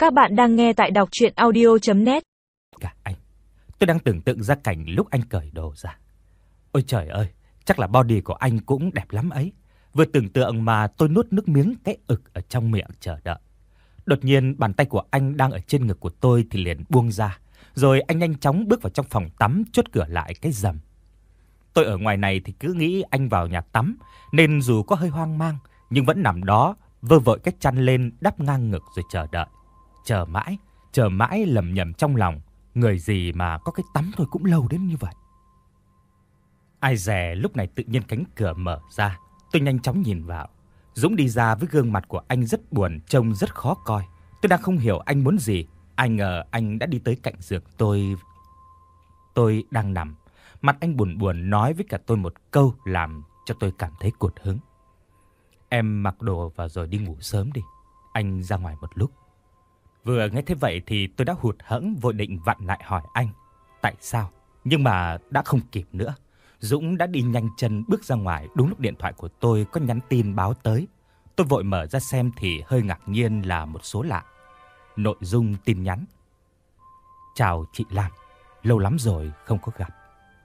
Các bạn đang nghe tại đọc audio.net. Cả anh, tôi đang tưởng tượng ra cảnh lúc anh cởi đồ ra. Ôi trời ơi, chắc là body của anh cũng đẹp lắm ấy. Vừa tưởng tượng mà tôi nuốt nước miếng cái ực ở trong miệng chờ đợi. Đột nhiên bàn tay của anh đang ở trên ngực của tôi thì liền buông ra, rồi anh nhanh chóng bước vào trong phòng tắm, chốt cửa lại cái rầm. Tôi ở ngoài này thì cứ nghĩ anh vào nhà tắm, nên dù có hơi hoang mang nhưng vẫn nằm đó vơ vội cái chăn lên đắp ngang ngực rồi chờ đợi. Chờ mãi lẩm nhẩm trong lòng, người gì mà có cái tắm thôi cũng lâu đến như vậy. Ai dè lúc này tự nhiên cánh cửa mở ra, tôi nhanh chóng nhìn vào. Dũng đi ra với gương mặt của anh rất buồn, trông rất khó coi. Tôi đang không hiểu anh muốn gì, ai ngờ anh đã đi tới cạnh giường tôi. Tôi đang nằm, mặt anh buồn buồn nói với cả tôi một câu làm cho tôi cảm thấy cụt hứng. Em mặc đồ vào rồi đi ngủ sớm đi, anh ra ngoài một lúc. Vừa nghe thế vậy thì tôi đã hụt hẫng vội định vặn lại hỏi anh tại sao, nhưng mà đã không kịp nữa. Dũng đã đi nhanh chân bước ra ngoài đúng lúc điện thoại của tôi có nhắn tin báo tới. Tôi vội mở ra xem thì hơi ngạc nhiên là một số lạ. Nội dung tin nhắn: Chào chị Lam, lâu lắm rồi không có gặp.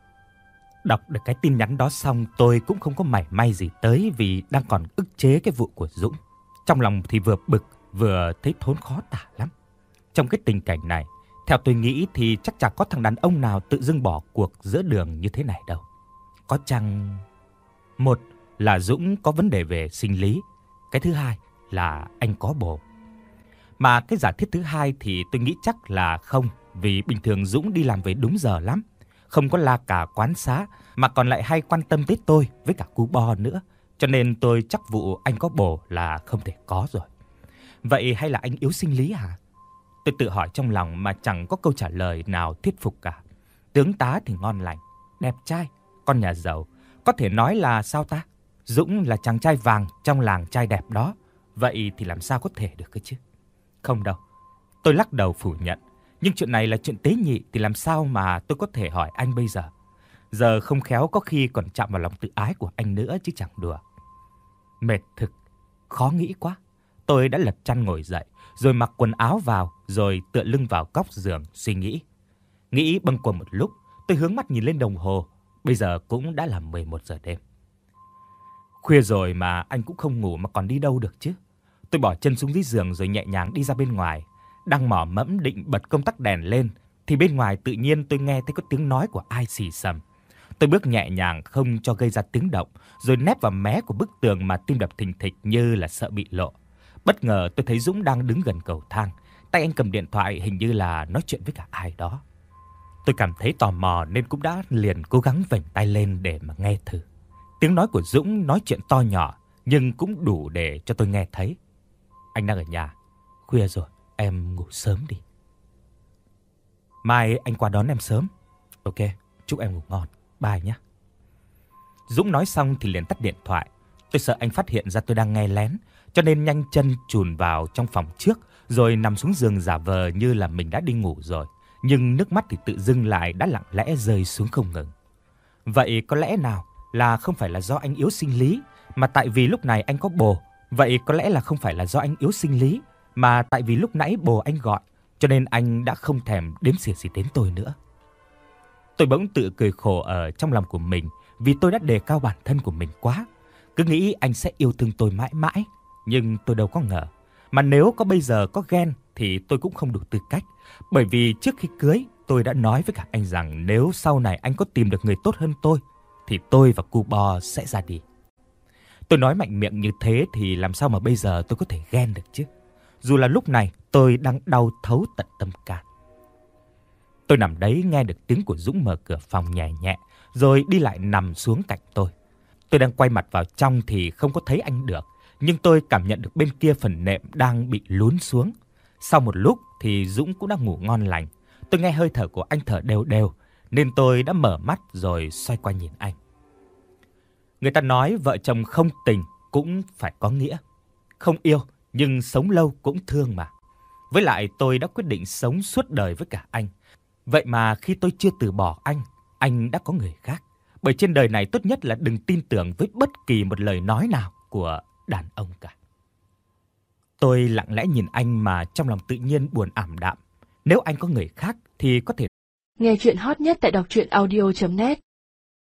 Đọc được cái tin nhắn đó xong tôi cũng không có mảy may gì tới vì đang còn ức chế cái vụ của Dũng. Trong lòng thì vừa bực vừa thấy thốn khó tả lắm. Trong cái tình cảnh này, theo tôi nghĩ thì chắc chắn có thằng đàn ông nào tự dưng bỏ cuộc giữa đường như thế này đâu. Có chăng một là Dũng có vấn đề về sinh lý, cái thứ hai là anh có bồ. Mà cái giả thiết thứ hai thì tôi nghĩ chắc là không, vì bình thường Dũng đi làm về đúng giờ lắm, không có la cà quán xá mà còn lại hay quan tâm tới tôi với cả cu bo nữa, cho nên tôi chắc vụ anh có bồ là không thể có rồi. Vậy hay là anh yếu sinh lý hả? Tôi tự hỏi trong lòng mà chẳng có câu trả lời nào thuyết phục cả. Tướng tá thì ngon lành, đẹp trai, con nhà giàu, có thể nói là sao ta? Dũng là chàng trai vàng trong làng trai đẹp đó, vậy thì làm sao có thể được cơ chứ? Không đâu. Tôi lắc đầu phủ nhận, nhưng chuyện này là chuyện tế nhị thì làm sao mà tôi có thể hỏi anh bây giờ? Giờ không khéo có khi còn chạm vào lòng tự ái của anh nữa chứ chẳng đùa. Mệt thực, khó nghĩ quá. Tôi đã lật chăn ngồi dậy, rồi mặc quần áo vào, rồi tựa lưng vào góc giường suy nghĩ. Nghĩ bâng quâng một lúc, tôi hướng mắt nhìn lên đồng hồ, bây giờ cũng đã là 11 giờ đêm. Khuya rồi mà anh cũng không ngủ mà còn đi đâu được chứ? Tôi bỏ chân xuống dưới giường rồi nhẹ nhàng đi ra bên ngoài. Đang mò mẫm định bật công tắc đèn lên thì bên ngoài tự nhiên tôi nghe thấy có tiếng nói của ai xì xầm. Tôi bước nhẹ nhàng không cho gây ra tiếng động, rồi nép vào mé của bức tường mà tim đập thình thịch như là sợ bị lộ. Bất ngờ tôi thấy Dũng đang đứng gần cầu thang, tay anh cầm điện thoại hình như là nói chuyện với cả ai đó. Tôi cảm thấy tò mò nên cũng đã liền cố gắng vểnh tai lên để mà nghe thử. Tiếng nói của Dũng nói chuyện to nhỏ nhưng cũng đủ để cho tôi nghe thấy. Anh đang ở nhà, khuya rồi, em ngủ sớm đi. Mai anh qua đón em sớm. Ok, chúc em ngủ ngon, bye nhé. Dũng nói xong thì liền tắt điện thoại. Tôi sợ anh phát hiện ra tôi đang nghe lén, cho nên nhanh chân chùn vào trong phòng trước, rồi nằm xuống giường giả vờ như là mình đã đi ngủ rồi. Nhưng nước mắt thì tự dưng lại đã lặng lẽ rơi xuống không ngừng. Vậy có lẽ nào là không phải là do anh yếu sinh lý, mà tại vì lúc này anh có bồ. Vậy có lẽ là không phải là do anh yếu sinh lý, mà tại vì lúc nãy bồ anh gọi, cho nên anh đã không thèm đếm xỉa gì đến tôi nữa. Tôi bỗng tự cười khổ ở trong lòng của mình vì tôi đã đề cao bản thân của mình quá. Cứ nghĩ anh sẽ yêu thương tôi mãi mãi, nhưng tôi đâu có ngờ. Mà nếu có bây giờ có ghen thì tôi cũng không đủ tư cách. Bởi vì trước khi cưới tôi đã nói với cả anh rằng nếu sau này anh có tìm được người tốt hơn tôi thì tôi và cu bo sẽ ra đi. Tôi nói mạnh miệng như thế thì làm sao mà bây giờ tôi có thể ghen được chứ? Dù là lúc này tôi đang đau thấu tận tâm can. Tôi nằm đấy nghe được tiếng của Dũng mở cửa phòng nhẹ nhẹ, rồi đi lại nằm xuống cạnh tôi. Tôi đang quay mặt vào trong thì không có thấy anh được, nhưng tôi cảm nhận được bên kia phần nệm đang bị lún xuống. Sau một lúc thì Dũng cũng đã ngủ ngon lành. Tôi nghe hơi thở của anh thở đều đều, nên tôi đã mở mắt rồi xoay qua nhìn anh. Người ta nói vợ chồng không tình cũng phải có nghĩa. Không yêu nhưng sống lâu cũng thương mà. Với lại tôi đã quyết định sống suốt đời với cả anh. Vậy mà khi tôi chưa từ bỏ anh đã có người khác. Bởi trên đời này tốt nhất là đừng tin tưởng với bất kỳ một lời nói nào của đàn ông cả. Tôi lặng lẽ nhìn anh mà trong lòng tự nhiên buồn ảm đạm. Nếu anh có người khác thì có thể. Nghe truyện hot nhất tại đọc truyện audio.net